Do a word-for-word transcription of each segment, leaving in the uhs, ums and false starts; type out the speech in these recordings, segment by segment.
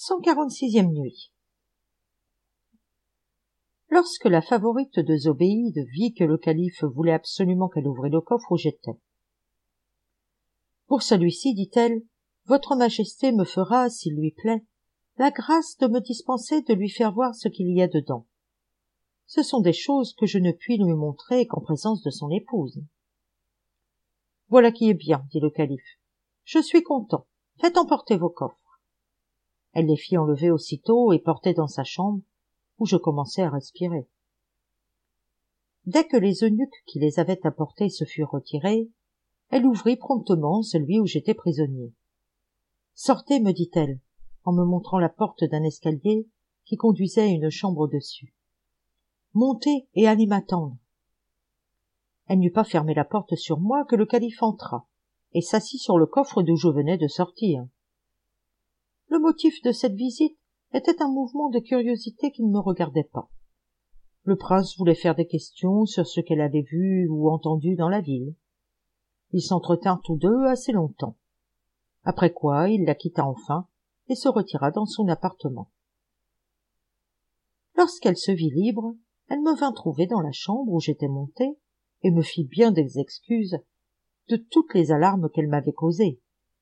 cent quarante-sixième nuit. Lorsque la favorite de Zobéide vit que le calife voulait absolument qu'elle ouvrît le coffre où j'étais. « Pour celui-ci, dit-elle, votre majesté me fera, s'il lui plaît, la grâce de me dispenser de lui faire voir ce qu'il y a dedans. Ce sont des choses que je ne puis lui montrer qu'en présence de son épouse. »« Voilà qui est bien, dit le calife. Je suis content. Faites emporter vos coffres. » Elle les fit enlever aussitôt et porter dans sa chambre, où je commençai à respirer. Dès que les eunuques qui les avaient apportés se furent retirés, elle ouvrit promptement celui où j'étais prisonnier. « Sortez, me dit-elle, en me montrant la porte d'un escalier qui conduisait à une chambre au-dessus. Montez et allez m'attendre. » Elle n'eut pas fermé la porte sur moi que le calife entra et s'assit sur le coffre d'où je venais de sortir. Le motif de cette visite était un mouvement de curiosité qui ne me regardait pas. Le prince voulait faire des questions sur ce qu'elle avait vu ou entendu dans la ville. Ils s'entretinrent tous deux assez longtemps. Après quoi, il la quitta enfin et se retira dans son appartement. Lorsqu'elle se vit libre, elle me vint trouver dans la chambre où j'étais monté et me fit bien des excuses de toutes les alarmes qu'elle m'avait causées.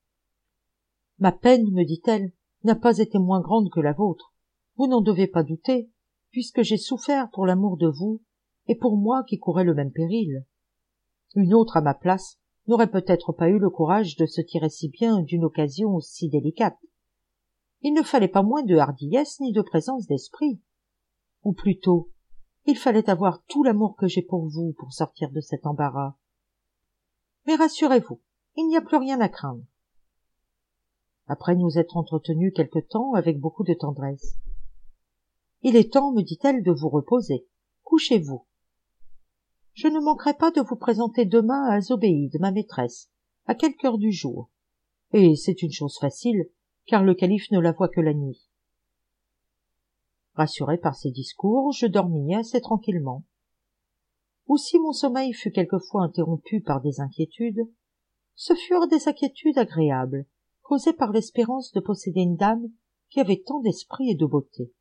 « Ma peine, me dit-elle, n'a pas été moins grande que la vôtre. Vous n'en devez pas douter, puisque j'ai souffert pour l'amour de vous et pour moi qui courais le même péril. Une autre à ma place n'aurait peut-être pas eu le courage de se tirer si bien d'une occasion si délicate. Il ne fallait pas moins de hardiesse ni de présence d'esprit. Ou plutôt, il fallait avoir tout l'amour que j'ai pour vous pour sortir de cet embarras. Mais rassurez-vous, il n'y a plus rien à craindre. » Après nous être entretenus quelque temps avec beaucoup de tendresse. « Il est temps, me dit-elle, de vous reposer. Couchez-vous. Je ne manquerai pas de vous présenter demain à Zobéide, ma maîtresse, à quelque heure du jour. Et c'est une chose facile, car le calife ne la voit que la nuit. » Rassuré par ces discours, je dormis assez tranquillement. Ou si mon sommeil fut quelquefois interrompu par des inquiétudes, ce furent des inquiétudes agréables, causées par l'espérance de posséder une dame qui avait tant d'esprit et de beauté.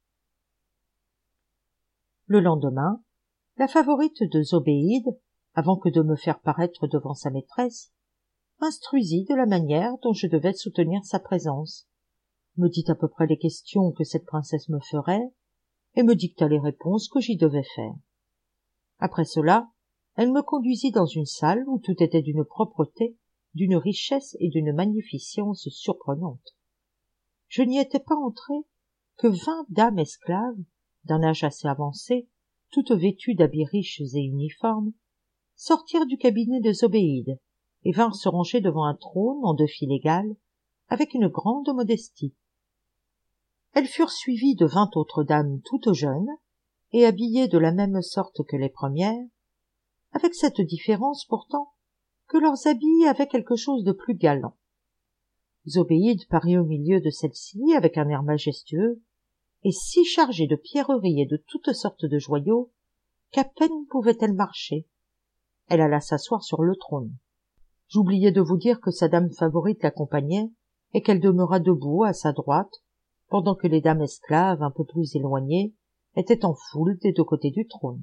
Le lendemain, la favorite de Zobéide, avant que de me faire paraître devant sa maîtresse, m'instruisit de la manière dont je devais soutenir sa présence, me dit à peu près les questions que cette princesse me ferait, et me dicta les réponses que j'y devais faire. Après cela, elle me conduisit dans une salle où tout était d'une propreté, d'une richesse et d'une magnificence surprenantes. Je n'y étais pas entré que vingt dames esclaves, d'un âge assez avancé, toutes vêtues d'habits riches et uniformes, sortirent du cabinet de Zobéide et vinrent se ranger devant un trône en deux files égales, avec une grande modestie. Elles furent suivies de vingt autres dames toutes jeunes et habillées de la même sorte que les premières, avec cette différence pourtant que leurs habits avaient quelque chose de plus galant. Zobéide parut au milieu de celle-ci avec un air majestueux et si chargée de pierreries et de toutes sortes de joyaux qu'à peine pouvait-elle marcher. Elle alla s'asseoir sur le trône. J'oubliais de vous dire que sa dame favorite l'accompagnait et qu'elle demeura debout à sa droite, pendant que les dames esclaves, un peu plus éloignées, étaient en foule des deux côtés du trône.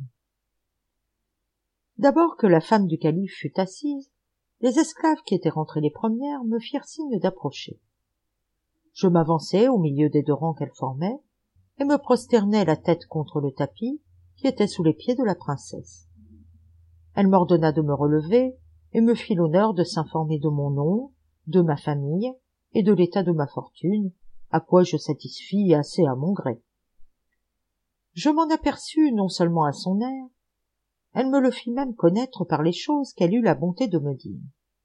D'abord que la femme du calife fut assise, les esclaves qui étaient rentrées les premières me firent signe d'approcher. Je m'avançai au milieu des deux rangs qu'elles formaient et me prosternai la tête contre le tapis qui était sous les pieds de la princesse. Elle m'ordonna de me relever et me fit l'honneur de s'informer de mon nom, de ma famille et de l'état de ma fortune, à quoi je satisfis assez à mon gré. Je m'en aperçus non seulement à son air, elle me le fit même connaître par les choses qu'elle eut la bonté de me dire.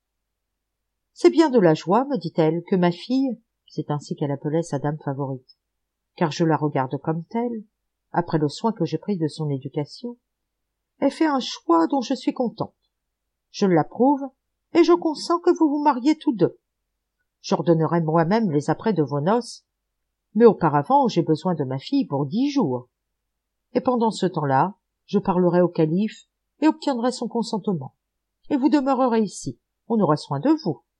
« C'est bien de la joie, me dit-elle, que ma fille, c'est ainsi qu'elle appelait sa dame favorite, car je la regarde comme telle, après le soin que j'ai pris de son éducation, ait fait un choix dont je suis contente. Je l'approuve, et je consens que vous vous mariez tous deux. J'ordonnerai moi-même les apprêts de vos noces, mais auparavant j'ai besoin de ma fille pour dix jours. Et pendant ce temps-là, je parlerai au calife et obtiendrai son consentement. Et vous demeurerez ici, on aura soin de vous.